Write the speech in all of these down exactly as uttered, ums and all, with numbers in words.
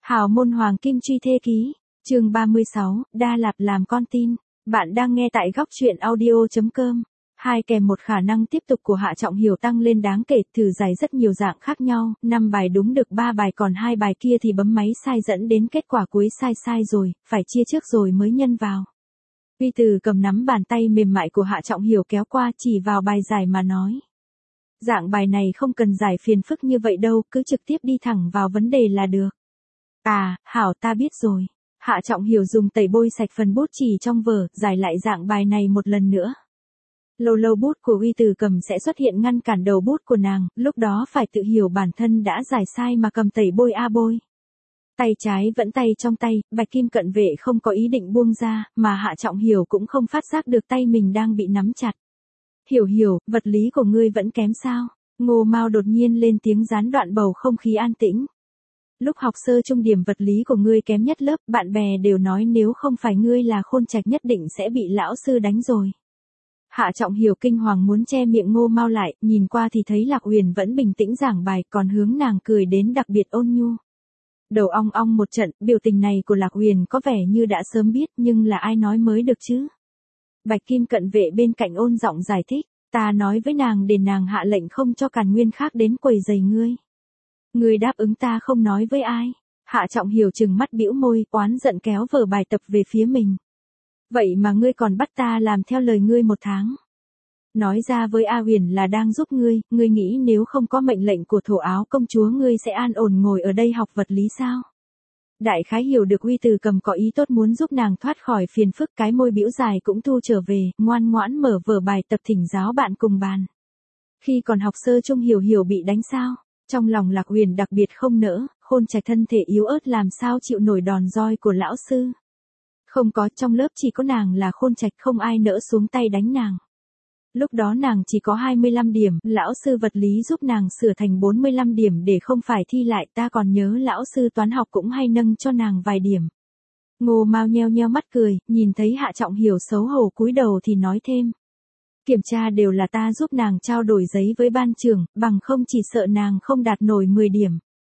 Hào môn hoàng kim truy thê ký, chương ba mươi sáu, Đa Lạt làm con tin. Bạn đang nghe tại góc truyện audio.com. Hai kèm một khả năng tiếp tục của Hạ Trọng Hiểu tăng lên đáng kể, thử giải rất nhiều dạng khác nhau, năm bài đúng được ba bài còn hai bài kia thì bấm máy sai dẫn đến kết quả cuối sai sai rồi, phải chia trước rồi mới nhân vào. Uy Từ cầm nắm bàn tay mềm mại của Hạ Trọng Hiểu kéo qua chỉ vào bài giải mà nói. Dạng bài này không cần giải phiền phức như vậy đâu, cứ trực tiếp đi thẳng vào vấn đề là được. À, hảo ta biết rồi. Hạ Trọng Hiểu dùng tẩy bôi sạch phần bút chì trong vở, giải lại dạng bài này một lần nữa. Lâu lâu bút của Uy Từ cầm sẽ xuất hiện ngăn cản đầu bút của nàng, lúc đó phải tự hiểu bản thân đã giải sai mà cầm tẩy bôi a bôi. Tay trái vẫn tay trong tay, Bạch Kim cận vệ không có ý định buông ra, mà Hạ Trọng Hiểu cũng không phát giác được tay mình đang bị nắm chặt. Hiểu hiểu, vật lý của ngươi vẫn kém sao? Ngô Mao đột nhiên lên tiếng gián đoạn bầu không khí an tĩnh. Lúc học sơ trung điểm vật lý của ngươi kém nhất lớp, bạn bè đều nói nếu không phải ngươi là Khôn Trạch nhất định sẽ bị lão sư đánh rồi. Hạ Trọng Hiểu kinh hoàng muốn che miệng Ngô Mao lại, nhìn qua thì thấy Lạc Huyền vẫn bình tĩnh giảng bài, còn hướng nàng cười đến đặc biệt ôn nhu. Đầu ong ong một trận, biểu tình này của Lạc Huyền có vẻ như đã sớm biết, nhưng là ai nói mới được chứ? Bạch Kim cận vệ bên cạnh ôn giọng giải thích, ta nói với nàng để nàng hạ lệnh không cho Càn Nguyên khác đến quấy rầy ngươi. Ngươi đáp ứng ta không nói với ai. Hạ Trọng Hiểu trừng mắt bĩu môi, oán giận kéo vở bài tập về phía mình. Vậy mà ngươi còn bắt ta làm theo lời ngươi một tháng. Nói ra với A Huyền là đang giúp ngươi, ngươi nghĩ nếu không có mệnh lệnh của Thổ Áo công chúa ngươi sẽ an ổn ngồi ở đây học vật lý sao? Đại khái hiểu được Uy Từ cầm có ý tốt muốn giúp nàng thoát khỏi phiền phức, cái môi bĩu dài cũng thu trở về, ngoan ngoãn mở vở bài tập thỉnh giáo bạn cùng bàn. Khi còn học sơ trung Hiểu Hiểu bị đánh sao? Trong lòng Lạc Huyền đặc biệt không nỡ, Khôn Trạch thân thể yếu ớt làm sao chịu nổi đòn roi của lão sư. Không có, trong lớp chỉ có nàng là Khôn Trạch, không ai nỡ xuống tay đánh nàng. Lúc đó nàng chỉ có hai mươi lăm điểm, lão sư vật lý giúp nàng sửa thành bốn mươi lăm điểm để không phải thi lại, ta còn nhớ lão sư toán học cũng hay nâng cho nàng vài điểm. Ngô Mao nheo nheo mắt cười, nhìn thấy Hạ Trọng Hiểu xấu hổ cúi đầu thì nói thêm. Kiểm tra đều là ta giúp nàng trao đổi giấy với ban trưởng, bằng không chỉ sợ nàng không đạt nổi mười điểm.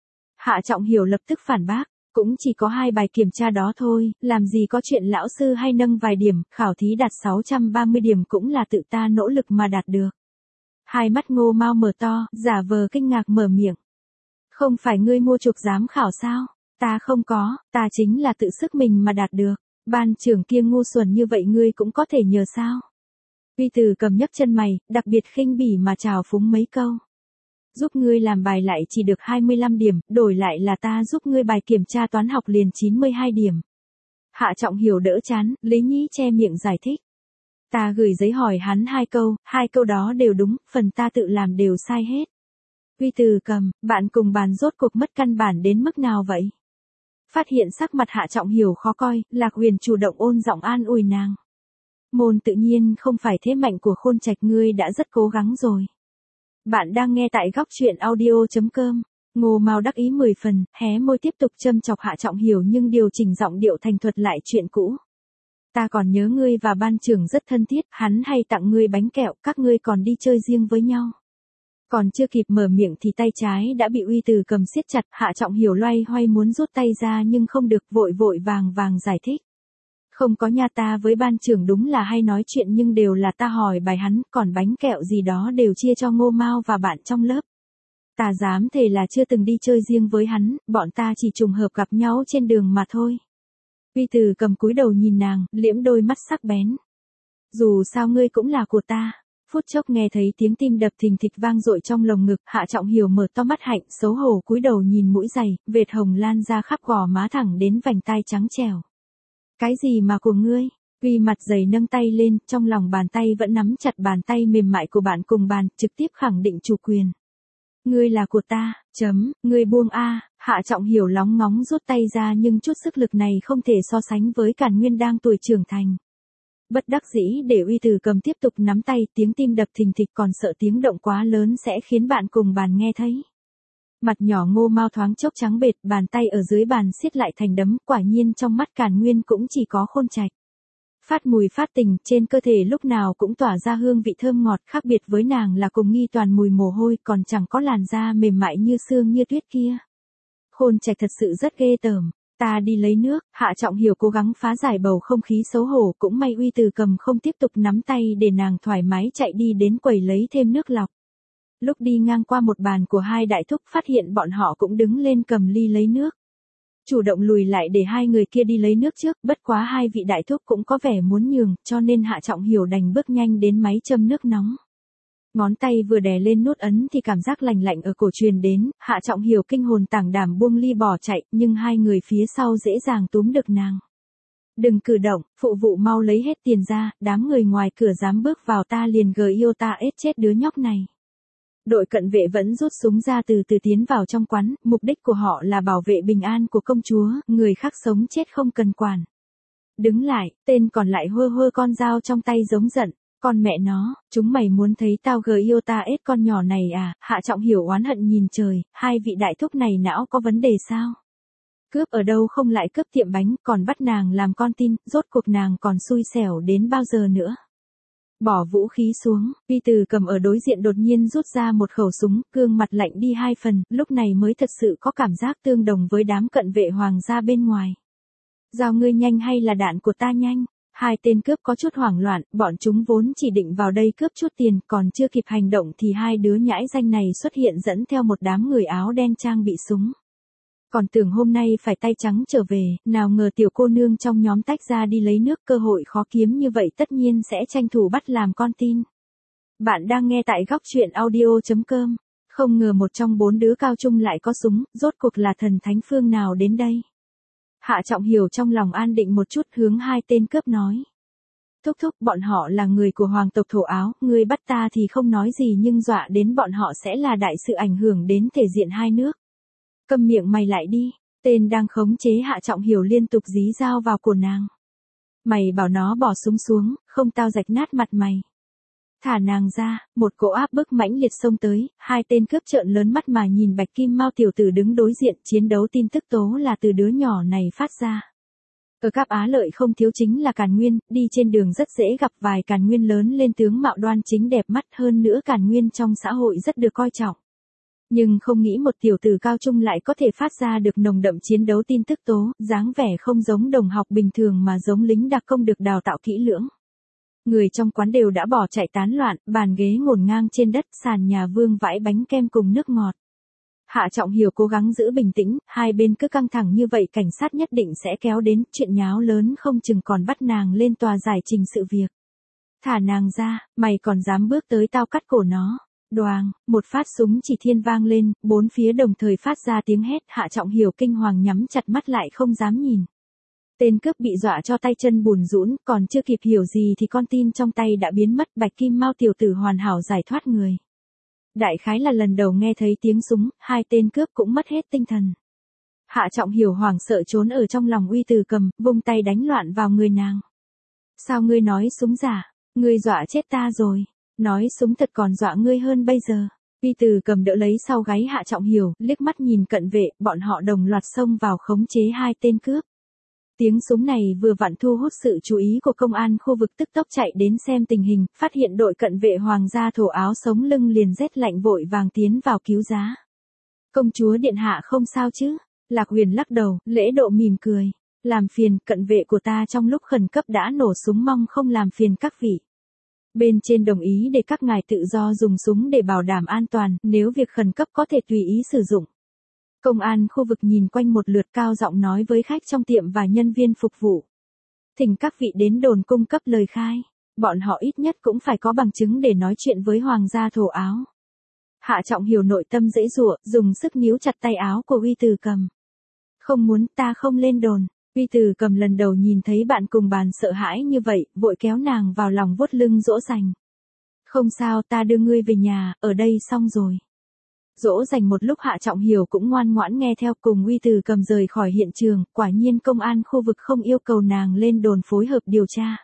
Hạ Trọng Hiểu lập tức phản bác, cũng chỉ có hai bài kiểm tra đó thôi, làm gì có chuyện lão sư hay nâng vài điểm, khảo thí đạt sáu trăm ba mươi điểm cũng là tự ta nỗ lực mà đạt được. Hai mắt Ngô Mao mở to, giả vờ kinh ngạc mở miệng. Không phải ngươi mua chuộc giám khảo sao? Ta không có, ta chính là tự sức mình mà đạt được. Ban trưởng kia ngu xuẩn như vậy ngươi cũng có thể nhờ sao? Uy Từ cầm nhấc chân mày, đặc biệt khinh bỉ mà chào phúng mấy câu. Giúp ngươi làm bài lại chỉ được hai mươi lăm điểm, đổi lại là ta giúp ngươi bài kiểm tra toán học liền chín mươi hai điểm. Hạ Trọng Hiểu đỡ chán, Lý Nhĩ che miệng giải thích. Ta gửi giấy hỏi hắn hai câu, hai câu đó đều đúng, phần ta tự làm đều sai hết. Uy Từ cầm, bạn cùng bàn rốt cuộc mất căn bản đến mức nào vậy? Phát hiện sắc mặt Hạ Trọng Hiểu khó coi, Lạc Huyền chủ động ôn giọng an ủi nàng. Môn tự nhiên không phải thế mạnh của Khôn Trạch, ngươi đã rất cố gắng rồi. Bạn đang nghe tại góc truyện audio.com. Ngô Mao đắc ý mười phần, hé môi tiếp tục châm chọc Hạ Trọng Hiểu nhưng điều chỉnh giọng điệu thành thuật lại chuyện cũ. Ta còn nhớ ngươi và ban trưởng rất thân thiết, hắn hay tặng ngươi bánh kẹo, các ngươi còn đi chơi riêng với nhau. Còn chưa kịp mở miệng thì tay trái đã bị Uy Từ cầm siết chặt, Hạ Trọng Hiểu loay hoay muốn rút tay ra nhưng không được, vội vội vàng vàng giải thích. Không có nha, ta với ban trưởng đúng là hay nói chuyện nhưng đều là ta hỏi bài hắn, còn bánh kẹo gì đó đều chia cho Ngô Mao và bạn trong lớp. Ta dám thề là chưa từng đi chơi riêng với hắn, bọn ta chỉ trùng hợp gặp nhau trên đường mà thôi. Uy Từ cầm cúi đầu nhìn nàng, liễm đôi mắt sắc bén. Dù sao ngươi cũng là của ta. Phút chốc nghe thấy tiếng tim đập thình thịch vang dội trong lồng ngực, Hạ Trọng Hiểu mở to mắt hạnh, xấu hổ cúi đầu nhìn mũi giày, vệt hồng lan ra khắp gò má thẳng đến vành tai trắng trẻo. Cái gì mà của ngươi? Uy mặt dày nâng tay lên, trong lòng bàn tay vẫn nắm chặt bàn tay mềm mại của bạn cùng bàn, trực tiếp khẳng định chủ quyền. Ngươi là của ta, chấm, ngươi buông a. Hạ Trọng Hiểu lóng ngóng rút tay ra nhưng chút sức lực này không thể so sánh với Càn Nguyên đang tuổi trưởng thành. Bất đắc dĩ để Uy Từ cầm tiếp tục nắm tay, tiếng tim đập thình thịch, còn sợ tiếng động quá lớn sẽ khiến bạn cùng bàn nghe thấy. Mặt nhỏ Ngô Mao thoáng chốc trắng bệch, bàn tay ở dưới bàn siết lại thành đấm, quả nhiên trong mắt Càn Nguyên cũng chỉ có Khôn Trạch. Phát mùi phát tình, trên cơ thể lúc nào cũng tỏa ra hương vị thơm ngọt, khác biệt với nàng là cùng nghi toàn mùi mồ hôi, còn chẳng có làn da mềm mại như xương như tuyết kia. Khôn Trạch thật sự rất ghê tởm. Ta đi lấy nước, Hạ Trọng Hiểu cố gắng phá giải bầu không khí xấu hổ, cũng may Uy Từ Cầm không tiếp tục nắm tay để nàng thoải mái chạy đi đến quầy lấy thêm nước lọc. Lúc đi ngang qua một bàn của hai đại thúc phát hiện bọn họ cũng đứng lên cầm ly lấy nước. Chủ động lùi lại để hai người kia đi lấy nước trước, bất quá hai vị đại thúc cũng có vẻ muốn nhường, cho nên Hạ Trọng Hiểu đành bước nhanh đến máy châm nước nóng. Ngón tay vừa đè lên nút ấn thì cảm giác lạnh lạnh ở cổ truyền đến, Hạ Trọng Hiểu kinh hồn tảng đảm buông ly bỏ chạy, nhưng hai người phía sau dễ dàng túm được nàng. Đừng cử động, phụ vụ mau lấy hết tiền ra, đám người ngoài cửa dám bước vào ta liền gờ yêu ta ết chết đứa nhóc này. Đội cận vệ vẫn rút súng ra từ từ tiến vào trong quán, mục đích của họ là bảo vệ bình an của công chúa, người khác sống chết không cần quản. Đứng lại, tên còn lại hơ hơ con dao trong tay giống giận. Con mẹ nó, chúng mày muốn thấy tao gờ yêu ta ết con nhỏ này à? Hạ Trọng Hiểu oán hận nhìn trời, hai vị đại thúc này não có vấn đề sao? Cướp ở đâu không lại cướp tiệm bánh, còn bắt nàng làm con tin, rốt cuộc nàng còn xui xẻo đến bao giờ nữa? Bỏ vũ khí xuống, Uy Từ Cầm ở đối diện đột nhiên rút ra một khẩu súng, gương mặt lạnh đi hai phần, lúc này mới thật sự có cảm giác tương đồng với đám cận vệ hoàng gia bên ngoài. Dao ngươi nhanh hay là đạn của ta nhanh? Hai tên cướp có chút hoảng loạn, bọn chúng vốn chỉ định vào đây cướp chút tiền, còn chưa kịp hành động thì hai đứa nhãi danh này xuất hiện dẫn theo một đám người áo đen trang bị súng. Còn tưởng hôm nay phải tay trắng trở về, nào ngờ tiểu cô nương trong nhóm tách ra đi lấy nước, cơ hội khó kiếm như vậy tất nhiên sẽ tranh thủ bắt làm con tin. Bạn đang nghe tại góc truyện audio chấm com. Không ngờ một trong bốn đứa cao trung lại có súng, rốt cuộc là thần thánh phương nào đến đây? Hạ Trọng Hiểu trong lòng an định một chút, hướng hai tên cướp nói. Thúc thúc, bọn họ là người của hoàng tộc Thổ Áo, ngươi bắt ta thì không nói gì nhưng dọa đến bọn họ sẽ là đại sự ảnh hưởng đến thể diện hai nước. Câm miệng mày lại đi, tên đang khống chế Hạ Trọng Hiểu liên tục dí dao vào cổ nàng. Mày bảo nó bỏ súng xuống, không tao rạch nát mặt mày. Thả nàng ra, một cỗ áp bức mãnh liệt xông tới, hai tên cướp trợn lớn mắt mà nhìn Bạch Kim Mao tiểu tử đứng đối diện, chiến đấu tin tức tố là từ đứa nhỏ này phát ra. Ở Cáp Á Lợi không thiếu chính là Càn Nguyên, đi trên đường rất dễ gặp vài Càn Nguyên lớn lên tướng mạo đoan chính đẹp mắt, hơn nữa Càn Nguyên trong xã hội rất được coi trọng. Nhưng không nghĩ một tiểu tử cao trung lại có thể phát ra được nồng đậm chiến đấu tin tức tố, dáng vẻ không giống đồng học bình thường mà giống lính đặc công được đào tạo kỹ lưỡng. Người trong quán đều đã bỏ chạy tán loạn, bàn ghế ngổn ngang trên đất, sàn nhà vương vãi bánh kem cùng nước ngọt. Hạ Trọng Hiểu cố gắng giữ bình tĩnh, hai bên cứ căng thẳng như vậy cảnh sát nhất định sẽ kéo đến, chuyện nháo lớn không chừng còn bắt nàng lên tòa giải trình sự việc. Thả nàng ra, mày còn dám bước tới tao cắt cổ nó. Đoàng, một phát súng chỉ thiên vang lên, bốn phía đồng thời phát ra tiếng hét, Hạ Trọng Hiểu kinh hoàng nhắm chặt mắt lại không dám nhìn. Tên cướp bị dọa cho tay chân bùn rũn, còn chưa kịp hiểu gì thì con tin trong tay đã biến mất, Bạch Kim Mao tiểu tử hoàn hảo giải thoát người. Đại khái là lần đầu nghe thấy tiếng súng, hai tên cướp cũng mất hết tinh thần. Hạ Trọng Hiểu hoảng sợ trốn ở trong lòng Uy Từ Cầm, vung tay đánh loạn vào người nàng. Sao ngươi nói súng giả? Ngươi dọa chết ta rồi. Nói súng thật còn dọa ngươi hơn bây giờ. Uy Từ Cầm đỡ lấy sau gáy Hạ Trọng Hiểu, liếc mắt nhìn cận vệ, bọn họ đồng loạt xông vào khống chế hai tên cướp. Tiếng súng này vừa vặn thu hút sự chú ý của công an khu vực, tức tốc chạy đến xem tình hình, phát hiện đội cận vệ hoàng gia Thổ Áo sống lưng liền rét lạnh vội vàng tiến vào cứu giá. Công chúa điện hạ không sao chứ? Lạc Huyền lắc đầu, lễ độ mỉm cười. Làm phiền, cận vệ của ta trong lúc khẩn cấp đã nổ súng, mong không làm phiền các vị. Bên trên đồng ý để các ngài tự do dùng súng để bảo đảm an toàn, nếu việc khẩn cấp có thể tùy ý sử dụng. Công an khu vực nhìn quanh một lượt, cao giọng nói với khách trong tiệm và nhân viên phục vụ. Thỉnh các vị đến đồn cung cấp lời khai. Bọn họ ít nhất cũng phải có bằng chứng để nói chuyện với hoàng gia Thổ Áo. Hạ Trọng Hiểu nội tâm dễ dụa, dùng sức níu chặt tay áo của Uy Từ Cầm. Không muốn, ta không lên đồn. Uy Từ Cầm lần đầu nhìn thấy bạn cùng bàn sợ hãi như vậy, vội kéo nàng vào lòng vuốt lưng dỗ dành. Không sao, ta đưa ngươi về nhà, ở đây xong rồi. Dỗ dành một lúc Hạ Trọng Hiểu cũng ngoan ngoãn nghe theo, cùng Uy Từ Cầm rời khỏi hiện trường, quả nhiên công an khu vực không yêu cầu nàng lên đồn phối hợp điều tra.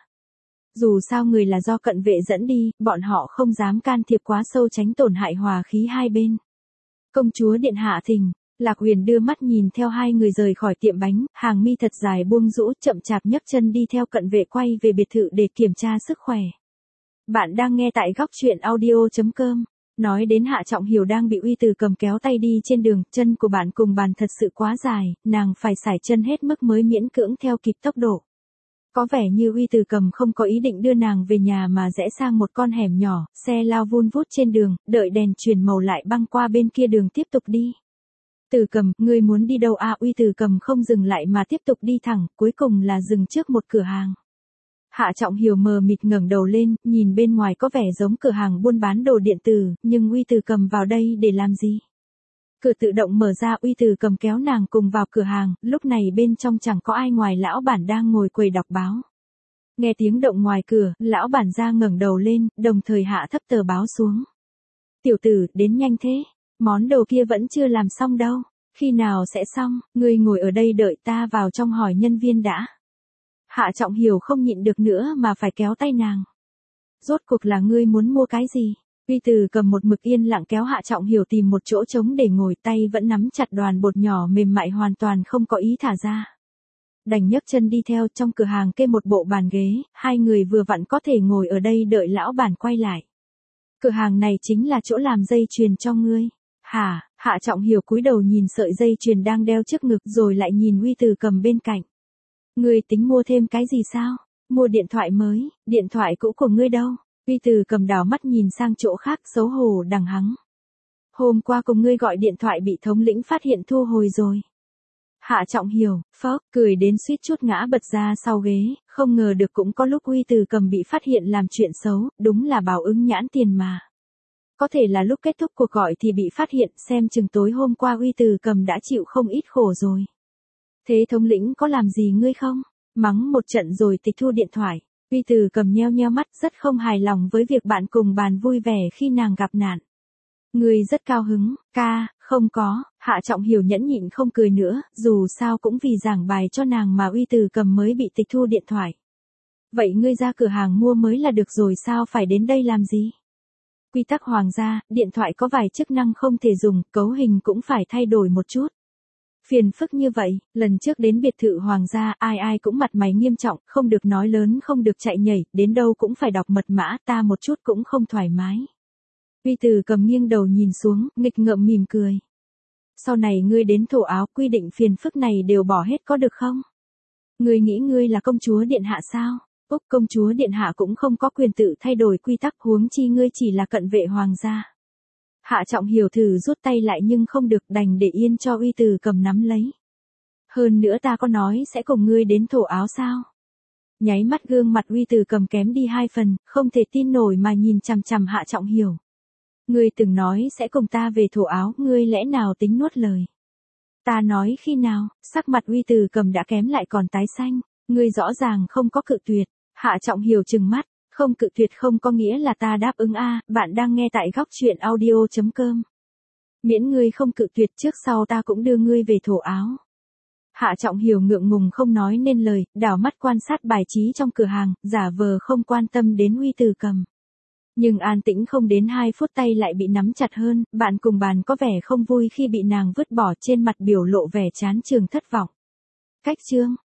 Dù sao người là do cận vệ dẫn đi, bọn họ không dám can thiệp quá sâu tránh tổn hại hòa khí hai bên. Công chúa điện hạ thỉnh. Lạc Huyền đưa mắt nhìn theo hai người rời khỏi tiệm bánh, hàng mi thật dài buông rũ, chậm chạp nhấc chân đi theo cận vệ quay về biệt thự để kiểm tra sức khỏe. Bạn đang nghe tại góc truyện audio chấm com. Nói đến Hạ Trọng Hiểu đang bị Uy Từ Cầm kéo tay đi trên đường, chân của bạn cùng bàn thật sự quá dài, nàng phải sải chân hết mức mới miễn cưỡng theo kịp tốc độ. Có vẻ như Uy Từ Cầm không có ý định đưa nàng về nhà mà rẽ sang một con hẻm nhỏ, xe lao vun vút trên đường, đợi đèn chuyển màu lại băng qua bên kia đường tiếp tục đi. Từ Cầm, ngươi muốn đi đâu à? Uy Từ Cầm không dừng lại mà tiếp tục đi thẳng, cuối cùng là dừng trước một cửa hàng. Hạ Trọng Hiểu mờ mịt ngẩng đầu lên, nhìn bên ngoài có vẻ giống cửa hàng buôn bán đồ điện tử, nhưng Uy Từ Cầm vào đây để làm gì? Cửa tự động mở ra, Uy Từ Cầm kéo nàng cùng vào cửa hàng, lúc này bên trong chẳng có ai ngoài lão bản đang ngồi quầy đọc báo. Nghe tiếng động ngoài cửa, lão bản ra ngẩng đầu lên, đồng thời hạ thấp tờ báo xuống. Tiểu tử, đến nhanh thế, món đồ kia vẫn chưa làm xong đâu, khi nào sẽ xong, ngươi ngồi ở đây đợi ta vào trong hỏi nhân viên đã. Hạ Trọng Hiểu không nhịn được nữa mà phải kéo tay nàng. Rốt cuộc là ngươi muốn mua cái gì? Uy Từ Cầm một mực yên lặng kéo Hạ Trọng Hiểu tìm một chỗ trống để ngồi, tay vẫn nắm chặt đoàn bột nhỏ mềm mại hoàn toàn không có ý thả ra. Đành nhấc chân đi theo, trong cửa hàng kê một bộ bàn ghế, hai người vừa vặn có thể ngồi ở đây đợi lão bản quay lại. Cửa hàng này chính là chỗ làm dây chuyền cho ngươi. Hả? Hạ Trọng Hiểu cúi đầu nhìn sợi dây chuyền đang đeo trước ngực rồi lại nhìn Uy Từ Cầm bên cạnh. Ngươi tính mua thêm cái gì sao? Mua điện thoại mới, điện thoại cũ của ngươi đâu? Uy Từ Cầm đảo mắt nhìn sang chỗ khác, xấu hổ đằng hắng. Hôm qua cùng ngươi gọi điện thoại bị thống lĩnh phát hiện thu hồi rồi. Hạ Trọng Hiểu, phớt, cười đến suýt chút ngã bật ra sau ghế, không ngờ được cũng có lúc Uy Từ Cầm bị phát hiện làm chuyện xấu, đúng là báo ứng nhãn tiền mà. Có thể là lúc kết thúc cuộc gọi thì bị phát hiện, xem chừng tối hôm qua Uy Từ Cầm đã chịu không ít khổ rồi. Thế thống lĩnh có làm gì ngươi không? Mắng một trận rồi tịch thu điện thoại. Uy Từ Cầm nheo nheo mắt, rất không hài lòng với việc bạn cùng bàn vui vẻ khi nàng gặp nạn. Ngươi rất cao hứng, ca, không có. Hạ Trọng Hiểu nhẫn nhịn không cười nữa, dù sao cũng vì giảng bài cho nàng mà Uy Từ Cầm mới bị tịch thu điện thoại. Vậy ngươi ra cửa hàng mua mới là được rồi, sao phải đến đây làm gì? Quy tắc hoàng gia, điện thoại có vài chức năng không thể dùng, cấu hình cũng phải thay đổi một chút. Phiền phức như vậy, lần trước đến biệt thự hoàng gia, ai ai cũng mặt mày nghiêm trọng, không được nói lớn, không được chạy nhảy, đến đâu cũng phải đọc mật mã, ta một chút cũng không thoải mái. Uy Từ Cầm nghiêng đầu nhìn xuống, nghịch ngợm mỉm cười. Sau này ngươi đến thổ áo, quy định phiền phức này đều bỏ hết có được không? Ngươi nghĩ ngươi là công chúa điện hạ sao? Úc, công chúa điện hạ cũng không có quyền tự thay đổi quy tắc, huống chi ngươi chỉ là cận vệ hoàng gia. Hạ Trọng Hiểu thử rút tay lại nhưng không được, đành để yên cho Uy Từ Cầm nắm lấy. Hơn nữa ta có nói sẽ cùng ngươi đến thổ áo sao? Nháy mắt gương mặt Uy Từ Cầm kém đi hai phần, không thể tin nổi mà nhìn chằm chằm Hạ Trọng Hiểu. Ngươi từng nói sẽ cùng ta về thổ áo, ngươi lẽ nào tính nuốt lời? Ta nói khi nào? Sắc mặt Uy Từ Cầm đã kém lại còn tái xanh, ngươi rõ ràng không có cự tuyệt. Hạ Trọng Hiểu trừng mắt. Không cự tuyệt không có nghĩa là ta đáp ứng a, à, bạn đang nghe tại góc truyện audio chấm com. Miễn ngươi không cự tuyệt, trước sau ta cũng đưa ngươi về thổ áo. Hạ Trọng Hiểu ngượng ngùng không nói nên lời, đảo mắt quan sát bài trí trong cửa hàng, giả vờ không quan tâm đến Uy Từ Cầm. Nhưng an tĩnh không đến hai phút tay lại bị nắm chặt hơn, bạn cùng bàn có vẻ không vui khi bị nàng vứt bỏ, trên mặt biểu lộ vẻ chán chường thất vọng. Cách chương